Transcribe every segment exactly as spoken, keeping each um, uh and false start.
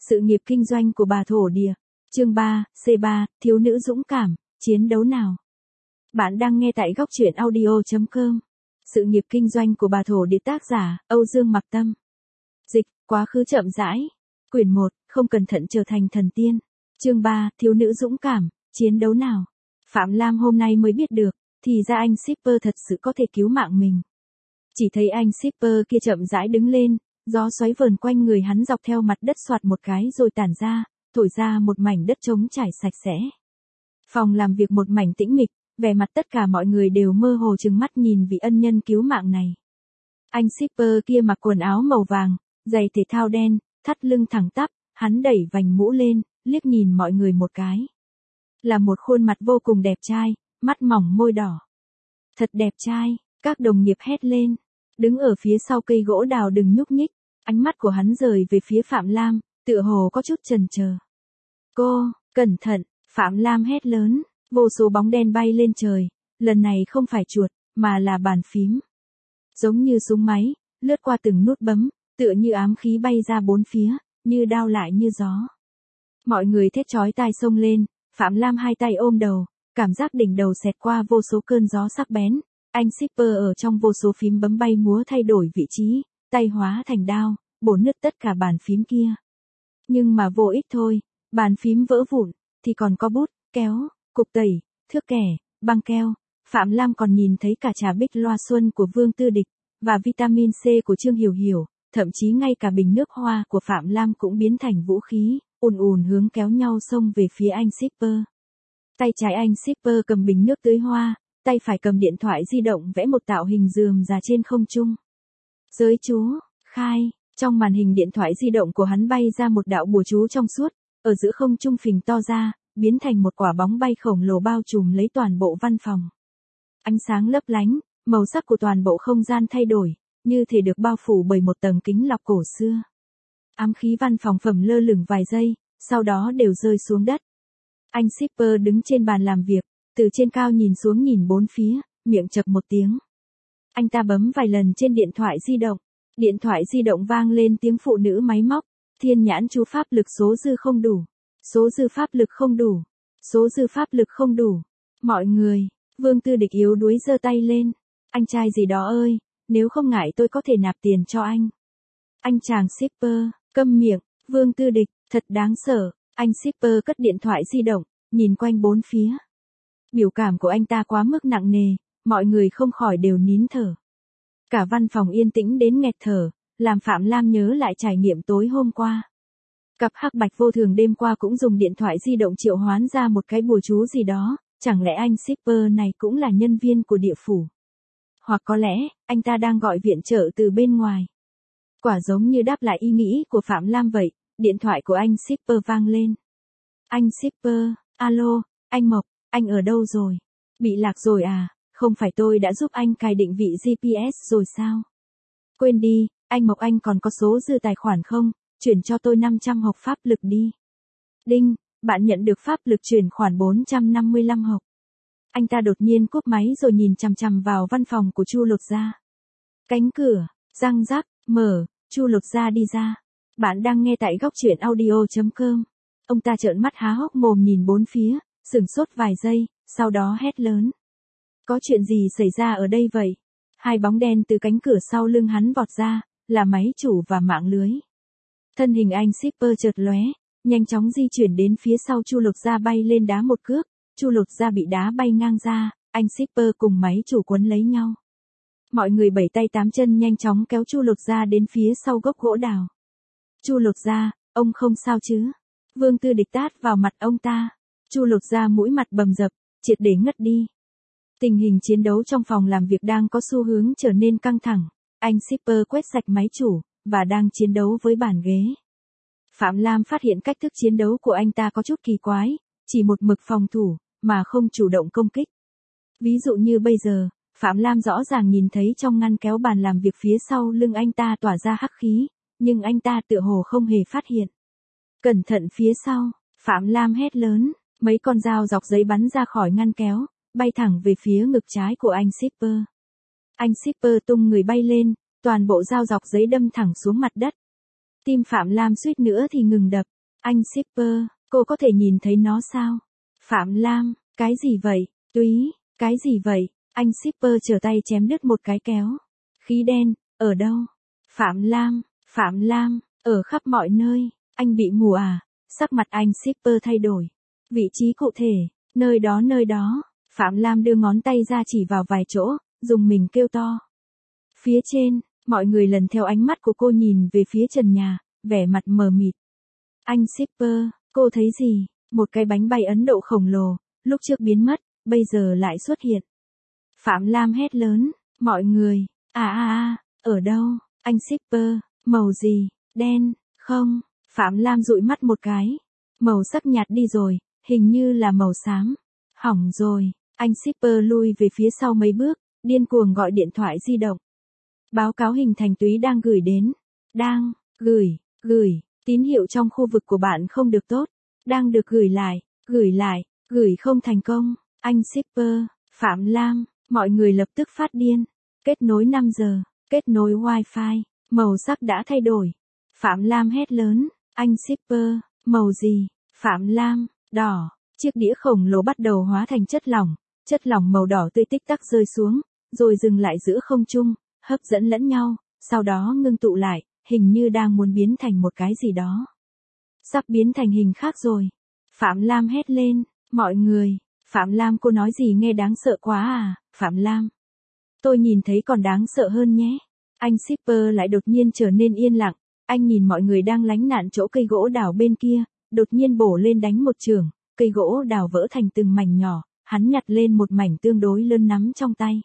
Sự nghiệp kinh doanh của bà thổ địa. Chương ba, C ba, thiếu nữ dũng cảm, chiến đấu nào. Bạn đang nghe tại góc truyện audio chấm com. Sự nghiệp kinh doanh của bà thổ địa, tác giả, Âu Dương Mặc Tâm. Dịch, quá khứ chậm rãi. Quyển một, không cẩn thận trở thành thần tiên. Chương ba, thiếu nữ dũng cảm, chiến đấu nào. Phạm Lam hôm nay mới biết được, thì ra anh shipper thật sự có thể cứu mạng mình. Chỉ thấy anh shipper kia chậm rãi đứng lên, gió xoáy vờn quanh người hắn dọc theo mặt đất xoạt một cái rồi tản ra, thổi ra một mảnh đất trống trải sạch sẽ. Phòng làm việc một mảnh tĩnh mịch, vẻ mặt tất cả mọi người đều mơ hồ trừng mắt nhìn vị ân nhân cứu mạng này. Anh shipper kia mặc quần áo màu vàng, giày thể thao đen, thắt lưng thẳng tắp, hắn đẩy vành mũ lên, liếc nhìn mọi người một cái. Là một khuôn mặt vô cùng đẹp trai, mắt mỏng môi đỏ. Thật đẹp trai, các đồng nghiệp hét lên. Đứng ở phía sau cây gỗ đào đừng nhúc nhích, ánh mắt của hắn rời về phía Phạm Lam, tựa hồ có chút chần chờ. Cô, cẩn thận, Phạm Lam hét lớn, vô số bóng đen bay lên trời, lần này không phải chuột, mà là bàn phím. Giống như súng máy, lướt qua từng nút bấm, tựa như ám khí bay ra bốn phía, như đao lại như gió. Mọi người thét chói tai xông lên, Phạm Lam hai tay ôm đầu, cảm giác đỉnh đầu xẹt qua vô số cơn gió sắc bén. Anh shipper ở trong vô số phím bấm bay múa thay đổi vị trí, tay hóa thành đao, bổ nứt tất cả bàn phím kia. Nhưng mà vô ích thôi, bàn phím vỡ vụn, thì còn có bút, kéo, cục tẩy, thước kẻ, băng keo. Phạm Lam còn nhìn thấy cả trà bích loa xuân của Vương Tư Địch, và vitamin C của Trương Hiểu Hiểu, thậm chí ngay cả bình nước hoa của Phạm Lam cũng biến thành vũ khí, ùn ùn hướng kéo nhau xông về phía anh shipper. Tay trái anh shipper cầm bình nước tưới hoa, tay phải cầm điện thoại di động vẽ một tạo hình rườm rà trên không trung. Giới chú, khai, trong màn hình điện thoại di động của hắn bay ra một đạo bùa chú trong suốt, ở giữa không trung phình to ra, biến thành một quả bóng bay khổng lồ bao trùm lấy toàn bộ văn phòng. Ánh sáng lấp lánh, màu sắc của toàn bộ không gian thay đổi, như thể được bao phủ bởi một tầng kính lọc cổ xưa. Ám khí văn phòng phẩm lơ lửng vài giây, sau đó đều rơi xuống đất. Anh shipper đứng trên bàn làm việc, từ trên cao nhìn xuống nhìn bốn phía, miệng chập một tiếng. Anh ta bấm vài lần trên điện thoại di động. Điện thoại di động vang lên tiếng phụ nữ máy móc. Thiên nhãn chú pháp lực số dư không đủ. Số dư pháp lực không đủ. Số dư pháp lực không đủ. Mọi người, Vương Tư Địch yếu đuối giơ tay lên. Anh trai gì đó ơi, nếu không ngại tôi có thể nạp tiền cho anh. Anh chàng shipper, câm miệng, Vương Tư Địch, thật đáng sợ. Anh shipper cất điện thoại di động, nhìn quanh bốn phía. Biểu cảm của anh ta quá mức nặng nề, mọi người không khỏi đều nín thở. Cả văn phòng yên tĩnh đến nghẹt thở, làm Phạm Lam nhớ lại trải nghiệm tối hôm qua. Cặp hắc bạch vô thường đêm qua cũng dùng điện thoại di động triệu hoán ra một cái bùa chú gì đó, chẳng lẽ anh shipper này cũng là nhân viên của địa phủ? Hoặc có lẽ, anh ta đang gọi viện trợ từ bên ngoài. Quả giống như đáp lại ý nghĩ của Phạm Lam vậy, điện thoại của anh shipper vang lên. Anh shipper, alo, anh Mộc. Anh ở đâu rồi? Bị lạc rồi à? Không phải tôi đã giúp anh cài định vị giê pê ét rồi sao? Quên đi, anh Mộc anh còn có số dư tài khoản không? Chuyển cho tôi năm trăm hộp pháp lực đi. Đinh, bạn nhận được pháp lực chuyển khoản bốn trăm năm mươi lăm hộp. Anh ta đột nhiên cúp máy rồi nhìn chằm chằm vào văn phòng của Chu Lột Gia. Cánh cửa, răng rắc, mở, Chu Lột Gia đi ra. Bạn đang nghe tại góc truyện audio chấm com. Ông ta trợn mắt há hốc mồm nhìn bốn phía. Sửng sốt vài giây, sau đó hét lớn. Có chuyện gì xảy ra ở đây vậy? Hai bóng đen từ cánh cửa sau lưng hắn vọt ra, là máy chủ và mạng lưới. Thân hình anh shipper chợt lóe, nhanh chóng di chuyển đến phía sau Chu Lột Gia bay lên đá một cước. Chu Lột Gia bị đá bay ngang ra, anh shipper cùng máy chủ quấn lấy nhau. Mọi người bảy tay tám chân nhanh chóng kéo Chu Lột Gia đến phía sau gốc gỗ đào. Chu Lột Gia, ông không sao chứ? Vương Tư Địch tát vào mặt ông ta. Chu Lột Gia mũi mặt bầm dập, triệt để ngất đi. Tình hình chiến đấu trong phòng làm việc đang có xu hướng trở nên căng thẳng. Anh shipper quét sạch máy chủ, và đang chiến đấu với bàn ghế. Phạm Lam phát hiện cách thức chiến đấu của anh ta có chút kỳ quái, chỉ một mực phòng thủ, mà không chủ động công kích. Ví dụ như bây giờ, Phạm Lam rõ ràng nhìn thấy trong ngăn kéo bàn làm việc phía sau lưng anh ta tỏa ra hắc khí, nhưng anh ta tựa hồ không hề phát hiện. Cẩn thận phía sau, Phạm Lam hét lớn. Mấy con dao dọc giấy bắn ra khỏi ngăn kéo, bay thẳng về phía ngực trái của anh shipper. Anh shipper tung người bay lên, toàn bộ dao dọc giấy đâm thẳng xuống mặt đất. Tim Phạm Lam suýt nữa thì ngừng đập. Anh shipper, cô có thể nhìn thấy nó sao? Phạm Lam, cái gì vậy? Túy, cái gì vậy? Anh shipper trở tay chém đứt một cái kéo. Khí đen, ở đâu? Phạm Lam, Phạm Lam, ở khắp mọi nơi. Anh bị mù à? Sắc mặt anh shipper thay đổi. Vị trí cụ thể, nơi đó nơi đó. Phạm Lam đưa ngón tay ra chỉ vào vài chỗ, dùng mình kêu to. Phía trên, mọi người lần theo ánh mắt của cô nhìn về phía trần nhà, vẻ mặt mờ mịt. Anh shipper, cô thấy gì? Một cái bánh bay Ấn Độ khổng lồ, lúc trước biến mất, bây giờ lại xuất hiện. Phạm Lam hét lớn, mọi người, à à à, ở đâu? Anh shipper, màu gì? Đen, không? Phạm Lam dụi mắt một cái. Màu sắc nhạt đi rồi, hình như là màu xám. Hỏng rồi, anh shipper lui về phía sau mấy bước, điên cuồng gọi điện thoại di động. Báo cáo hình thành Túy đang gửi đến. Đang, gửi, gửi, tín hiệu trong khu vực của bạn không được tốt. Đang được gửi lại, gửi lại, gửi không thành công. Anh shipper, Phạm Lam, mọi người lập tức phát điên. Kết nối năm giờ, kết nối Wi-Fi, màu sắc đã thay đổi. Phạm Lam hét lớn, anh shipper, màu gì? Phạm Lam, đỏ, chiếc đĩa khổng lồ bắt đầu hóa thành chất lỏng, chất lỏng màu đỏ tươi tích tắc rơi xuống, rồi dừng lại giữa không trung, hấp dẫn lẫn nhau, sau đó ngưng tụ lại, hình như đang muốn biến thành một cái gì đó. Sắp biến thành hình khác rồi. Phạm Lam hét lên, mọi người, Phạm Lam cô nói gì nghe đáng sợ quá à, Phạm Lam. Tôi nhìn thấy còn đáng sợ hơn nhé. Anh shipper lại đột nhiên trở nên yên lặng, anh nhìn mọi người đang lánh nạn chỗ cây gỗ đào bên kia, đột nhiên bổ lên đánh một chưởng, cây gỗ đào vỡ thành từng mảnh nhỏ, hắn nhặt lên một mảnh tương đối lớn nắm trong tay.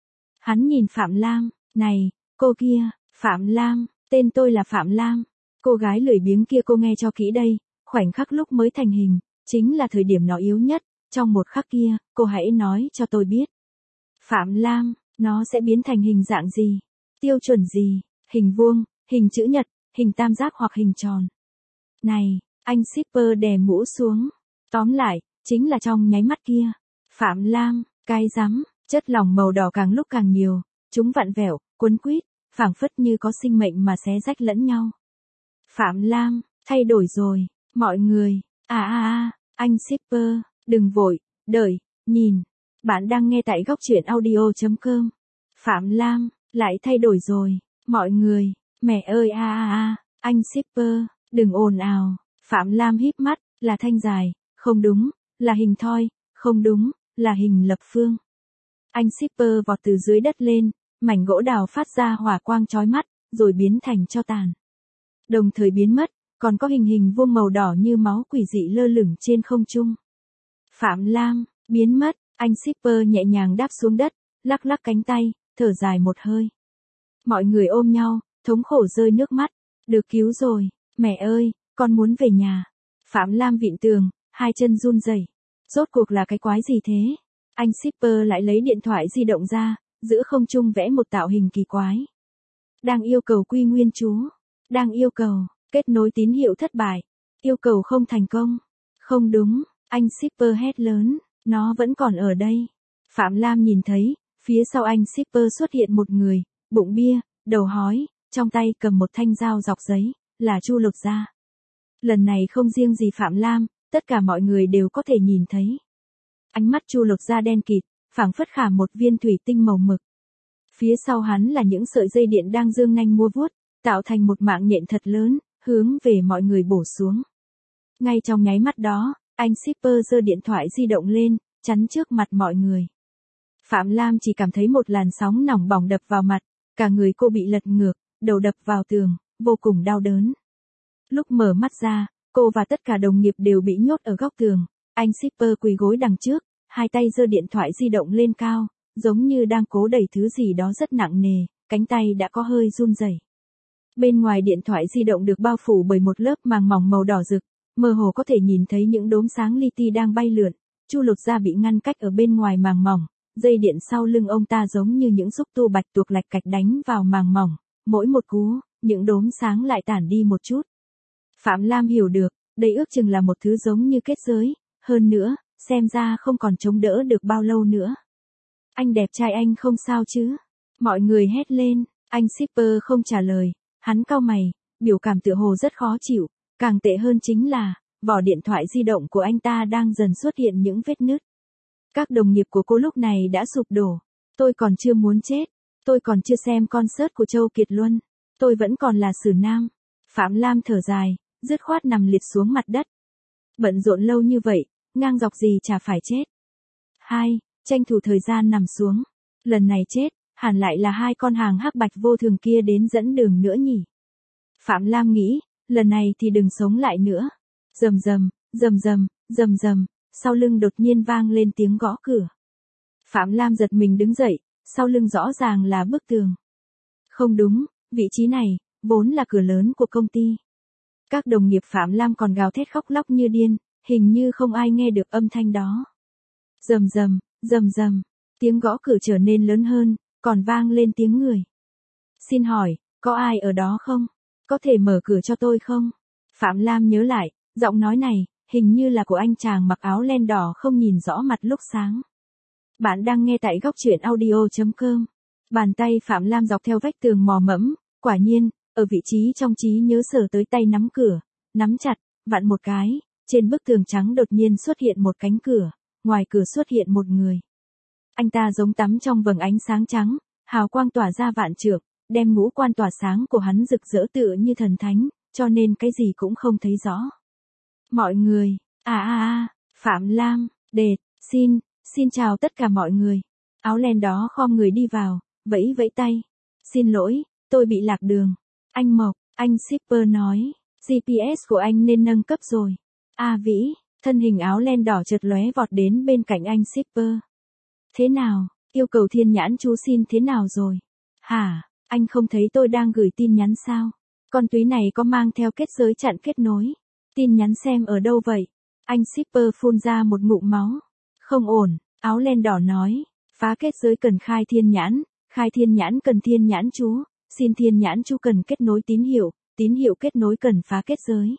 Hắn nhìn Phạm Lam, này, cô kia, Phạm Lam, tên tôi là Phạm Lam. Cô gái lười biếng kia cô nghe cho kỹ đây, khoảnh khắc lúc mới thành hình, chính là thời điểm nó yếu nhất, trong một khắc kia, cô hãy nói cho tôi biết. Phạm Lam, nó sẽ biến thành hình dạng gì? Tiêu chuẩn gì? Hình vuông, hình chữ nhật, hình tam giác hoặc hình tròn? Này, anh shipper đè mũ xuống. Tóm lại, chính là trong nháy mắt kia. Phạm Lam, cái rắm, chất lỏng màu đỏ càng lúc càng nhiều, chúng vặn vẹo, quấn quýt, phảng phất như có sinh mệnh mà xé rách lẫn nhau. Phạm Lam, thay đổi rồi, mọi người, à à à, anh shipper, đừng vội, đợi, nhìn, bạn đang nghe tại góc truyện audio chấm com. Phạm Lam, lại thay đổi rồi, mọi người, mẹ ơi à à à, anh shipper, đừng ồn ào. Phạm Lam híp mắt, là thanh dài, không đúng, là hình thoi, không đúng, là hình lập phương. Anh shipper vọt từ dưới đất lên, mảnh gỗ đào phát ra hỏa quang chói mắt, rồi biến thành tro tàn. Đồng thời biến mất, còn có hình hình vuông màu đỏ như máu quỷ dị lơ lửng trên không trung. Phạm Lam, biến mất, anh shipper nhẹ nhàng đáp xuống đất, lắc lắc cánh tay, thở dài một hơi. Mọi người ôm nhau, thống khổ rơi nước mắt, được cứu rồi, mẹ ơi, con muốn về nhà. Phạm Lam vịn tường, hai chân run rẩy. Rốt cuộc là cái quái gì thế? Anh shipper lại lấy điện thoại di động ra, giữa không trung vẽ một tạo hình kỳ quái. Đang yêu cầu quy nguyên chú. Đang yêu cầu, kết nối tín hiệu thất bại. Yêu cầu không thành công. Không đúng, anh shipper hét lớn, nó vẫn còn ở đây. Phạm Lam nhìn thấy, phía sau anh shipper xuất hiện một người, bụng bia, đầu hói, trong tay cầm một thanh dao dọc giấy, là Chu Lột Gia. Lần này không riêng gì Phạm Lam, tất cả mọi người đều có thể nhìn thấy. Ánh mắt Chu Lột Gia đen kịt, phảng phất khả một viên thủy tinh màu mực. Phía sau hắn là những sợi dây điện đang dương nanh múa vuốt, tạo thành một mạng nhện thật lớn, hướng về mọi người bổ xuống. Ngay trong nháy mắt đó, anh shipper giơ điện thoại di động lên, chắn trước mặt mọi người. Phạm Lam chỉ cảm thấy một làn sóng nóng bỏng đập vào mặt, cả người cô bị lật ngược, đầu đập vào tường, vô cùng đau đớn. Lúc mở mắt ra, cô và tất cả đồng nghiệp đều bị nhốt ở góc tường. Anh shipper quỳ gối đằng trước, hai tay giơ điện thoại di động lên cao, giống như đang cố đẩy thứ gì đó rất nặng nề, cánh tay đã có hơi run rẩy. Bên ngoài điện thoại di động được bao phủ bởi một lớp màng mỏng màu đỏ rực, mơ hồ có thể nhìn thấy những đốm sáng li ti đang bay lượn. Chu Lột Gia bị ngăn cách ở bên ngoài màng mỏng, dây điện sau lưng ông ta giống như những xúc tu bạch tuộc lạch cạch đánh vào màng mỏng, mỗi một cú, những đốm sáng lại tản đi một chút. Phạm Lam hiểu được, đây ước chừng là một thứ giống như kết giới, hơn nữa, xem ra không còn chống đỡ được bao lâu nữa. Anh đẹp trai anh không sao chứ? Mọi người hét lên, anh shipper không trả lời, hắn cau mày, biểu cảm tựa hồ rất khó chịu, càng tệ hơn chính là, vỏ điện thoại di động của anh ta đang dần xuất hiện những vết nứt. Các đồng nghiệp của cô lúc này đã sụp đổ. Tôi còn chưa muốn chết. Tôi còn chưa xem concert của Châu Kiệt Luân. Tôi vẫn còn là Sử Nam. Phạm Lam thở dài, dứt khoát nằm liệt xuống mặt đất. Bận rộn lâu như vậy, ngang dọc gì chả phải chết. Hai, tranh thủ thời gian nằm xuống. Lần này chết, hẳn lại là hai con hàng hắc bạch vô thường kia đến dẫn đường nữa nhỉ. Phạm Lam nghĩ, lần này thì đừng sống lại nữa. Rầm rầm, rầm rầm, rầm rầm, sau lưng đột nhiên vang lên tiếng gõ cửa. Phạm Lam giật mình đứng dậy, sau lưng rõ ràng là bức tường. Không đúng, vị trí này, vốn là cửa lớn của công ty. Các đồng nghiệp Phạm Lam còn gào thét khóc lóc như điên, hình như không ai nghe được âm thanh đó. Rầm rầm, rầm rầm, tiếng gõ cửa trở nên lớn hơn, còn vang lên tiếng người. Xin hỏi, có ai ở đó không? Có thể mở cửa cho tôi không? Phạm Lam nhớ lại, giọng nói này, hình như là của anh chàng mặc áo len đỏ không nhìn rõ mặt lúc sáng. Bạn đang nghe tại góc truyện audio chấm com. Bàn tay Phạm Lam dọc theo vách tường mò mẫm, quả nhiên, ở vị trí trong trí nhớ sở tới tay nắm cửa, nắm chặt, vặn một cái, trên bức tường trắng đột nhiên xuất hiện một cánh cửa, ngoài cửa xuất hiện một người. Anh ta giống tắm trong vầng ánh sáng trắng, hào quang tỏa ra vạn trượng, đem ngũ quan tỏa sáng của hắn rực rỡ tựa như thần thánh, cho nên cái gì cũng không thấy rõ. Mọi người, à à à, Phạm Lam, đệt, xin, xin chào tất cả mọi người. Áo len đó khom người đi vào, vẫy vẫy tay. Xin lỗi, tôi bị lạc đường. Anh Mộc, anh shipper nói, giê pê ét của anh nên nâng cấp rồi. A Vĩ, thân hình áo len đỏ chợt lóe vọt đến bên cạnh anh shipper. Thế nào, yêu cầu thiên nhãn chú xin thế nào rồi? Hả, anh không thấy tôi đang gửi tin nhắn sao? Con túy này có mang theo kết giới chặn kết nối. Tin nhắn xem ở đâu vậy? Anh shipper phun ra một ngụm máu. Không ổn, áo len đỏ nói. Phá kết giới cần khai thiên nhãn, khai thiên nhãn cần thiên nhãn chú, xin thiên nhãn chú cần kết nối tín hiệu, tín hiệu kết nối cần phá kết giới.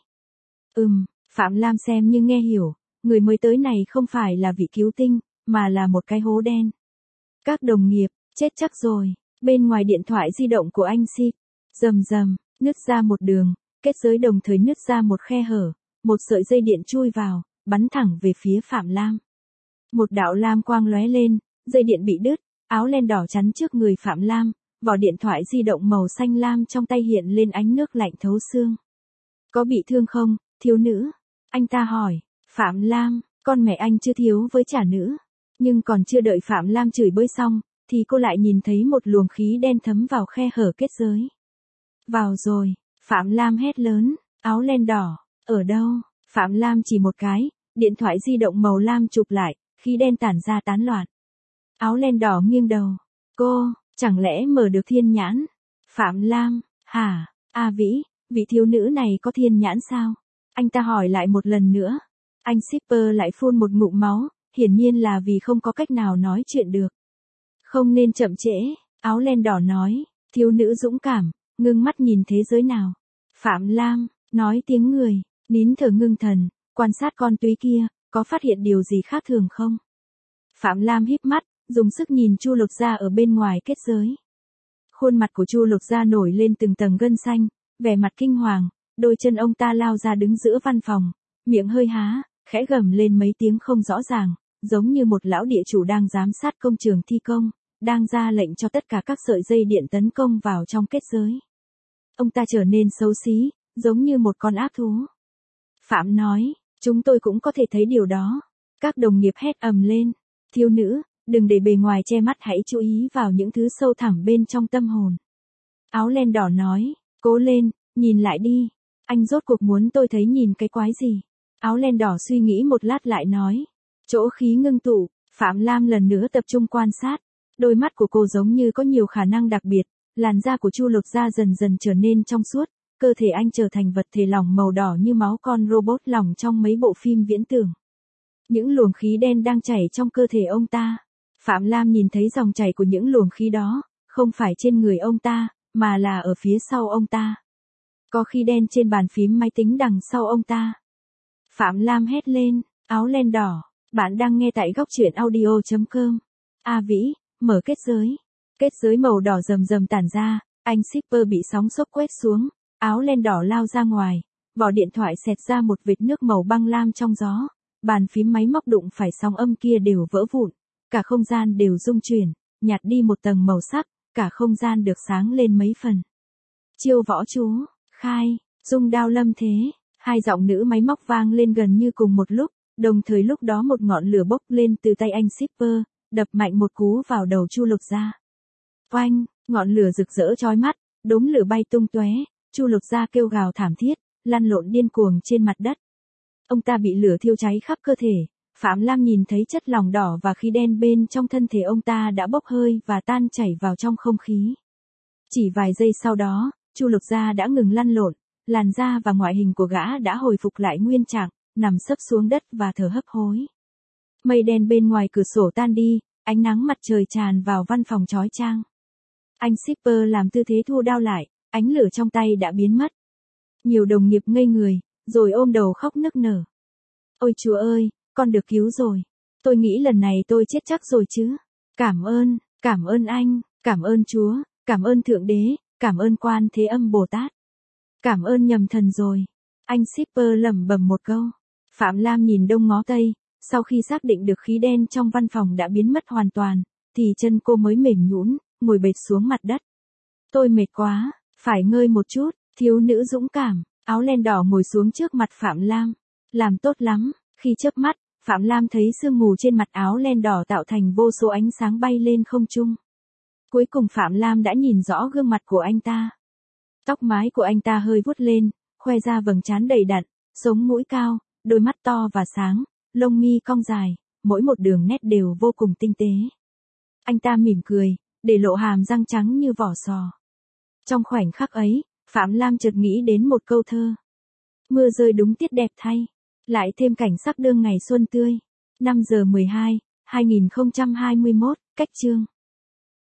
Ừm, Phạm Lam xem như nghe hiểu, người mới tới này không phải là vị cứu tinh, mà là một cái hố đen. Các đồng nghiệp, chết chắc rồi, bên ngoài điện thoại di động của anh ship, rầm rầm, nứt ra một đường, kết giới đồng thời nứt ra một khe hở, một sợi dây điện chui vào, bắn thẳng về phía Phạm Lam. Một đạo lam quang lóe lên, dây điện bị đứt, áo len đỏ chắn trước người Phạm Lam, vỏ điện thoại di động màu xanh lam trong tay hiện lên ánh nước lạnh thấu xương. Có bị thương không, thiếu nữ? Anh ta hỏi. Phạm Lam, con mẹ anh chưa thiếu với trả nữ. Nhưng còn chưa đợi Phạm Lam chửi bới xong, thì cô lại nhìn thấy một luồng khí đen thấm vào khe hở kết giới. Vào rồi, Phạm Lam hét lớn, áo len đỏ, ở đâu? Phạm Lam chỉ một cái, điện thoại di động màu lam chụp lại, khí đen tản ra tán loạn. Áo len đỏ nghiêng đầu, cô, chẳng lẽ mở được thiên nhãn? Phạm Lam, hả, A Vĩ, vị thiếu nữ này có thiên nhãn sao? Anh ta hỏi lại một lần nữa. Anh shipper lại phun một ngụm máu, hiển nhiên là vì không có cách nào nói chuyện được. Không nên chậm trễ, áo len đỏ nói, thiếu nữ dũng cảm, ngưng mắt nhìn thế giới nào. Phạm Lam, nói tiếng người, nín thở ngưng thần, quan sát con túy kia, có phát hiện điều gì khác thường không? Phạm Lam híp mắt, dùng sức nhìn Chu Lục Gia ở bên ngoài kết giới. Khuôn mặt của Chu Lục Gia nổi lên từng tầng gân xanh, vẻ mặt kinh hoàng, đôi chân ông ta lao ra đứng giữa văn phòng, miệng hơi há, khẽ gầm lên mấy tiếng không rõ ràng, giống như một lão địa chủ đang giám sát công trường thi công, đang ra lệnh cho tất cả các sợi dây điện tấn công vào trong kết giới. Ông ta trở nên xấu xí, giống như một con ác thú. Phạm nói, chúng tôi cũng có thể thấy điều đó. Các đồng nghiệp hét ầm lên, thiếu nữ, đừng để bề ngoài che mắt, hãy chú ý vào những thứ sâu thẳm bên trong tâm hồn. Áo len đỏ nói, cố lên, nhìn lại đi. Anh rốt cuộc muốn tôi thấy nhìn cái quái gì? Áo len đỏ suy nghĩ một lát lại nói. Chỗ khí ngưng tụ, Phạm Lam lần nữa tập trung quan sát. Đôi mắt của cô giống như có nhiều khả năng đặc biệt, làn da của Chu Lục Gia dần dần trở nên trong suốt, cơ thể anh trở thành vật thể lỏng màu đỏ như máu con robot lỏng trong mấy bộ phim viễn tưởng. Những luồng khí đen đang chảy trong cơ thể ông ta. Phạm Lam nhìn thấy dòng chảy của những luồng khí đó, không phải trên người ông ta, mà là ở phía sau ông ta. Có khí đen trên bàn phím máy tính đằng sau ông ta. Phạm Lam hét lên, áo len đỏ, bạn đang nghe tại góc truyện audio chấm com. A Vĩ, mở kết giới. Kết giới màu đỏ rầm rầm tản ra, anh shipper bị sóng xốc quét xuống, áo len đỏ lao ra ngoài, vỏ điện thoại xẹt ra một vệt nước màu băng lam trong gió, bàn phím máy móc đụng phải sóng âm kia đều vỡ vụn, cả không gian đều rung chuyển, nhạt đi một tầng màu sắc, cả không gian được sáng lên mấy phần. Chiêu võ chú, khai, dung đao lâm thế, hai giọng nữ máy móc vang lên gần như cùng một lúc, đồng thời lúc đó một ngọn lửa bốc lên từ tay anh shipper, đập mạnh một cú vào đầu Chu Lục Gia. Oanh, ngọn lửa rực rỡ chói mắt, đốm lửa bay tung tóe, Chu Lục Gia kêu gào thảm thiết, lăn lộn điên cuồng trên mặt đất. Ông ta bị lửa thiêu cháy khắp cơ thể, Phạm Lam nhìn thấy chất lỏng đỏ và khí đen bên trong thân thể ông ta đã bốc hơi và tan chảy vào trong không khí. Chỉ vài giây sau đó, Chu Lục Gia đã ngừng lăn lộn, làn da và ngoại hình của gã đã hồi phục lại nguyên trạng, nằm sấp xuống đất và thở hấp hối. Mây đen bên ngoài cửa sổ tan đi, ánh nắng mặt trời tràn vào văn phòng chói chang. Anh shipper làm tư thế thu đao lại, ánh lửa trong tay đã biến mất. Nhiều đồng nghiệp ngây người, rồi ôm đầu khóc nức nở. Ôi Chúa ơi, con được cứu rồi. Tôi nghĩ lần này tôi chết chắc rồi chứ. Cảm ơn, cảm ơn anh, cảm ơn Chúa, cảm ơn Thượng Đế, cảm ơn Quan Thế Âm Bồ Tát. Cảm ơn nhầm thần rồi. Anh shipper lẩm bẩm một câu. Phạm Lam nhìn đông ngó tây, sau khi xác định được khí đen trong văn phòng đã biến mất hoàn toàn, thì chân cô mới mềm nhũn, ngồi bệt xuống mặt đất. Tôi mệt quá, phải ngơi một chút, thiếu nữ dũng cảm, áo len đỏ ngồi xuống trước mặt Phạm Lam. Làm tốt lắm, khi chớp mắt, Phạm Lam thấy sương mù trên mặt áo len đỏ tạo thành vô số ánh sáng bay lên không trung. Cuối cùng Phạm Lam đã nhìn rõ gương mặt của anh ta. Tóc mái của anh ta hơi vuốt lên, khoe ra vầng trán đầy đặn, sống mũi cao, đôi mắt to và sáng, lông mi cong dài, mỗi một đường nét đều vô cùng tinh tế. Anh ta mỉm cười, để lộ hàm răng trắng như vỏ sò. Trong khoảnh khắc ấy, Phạm Lam chợt nghĩ đến một câu thơ. Mưa rơi đúng tiết đẹp thay, lại thêm cảnh sắc đương ngày xuân tươi. năm giờ mười hai, hai nghìn không trăm hai mươi mốt, cách chương.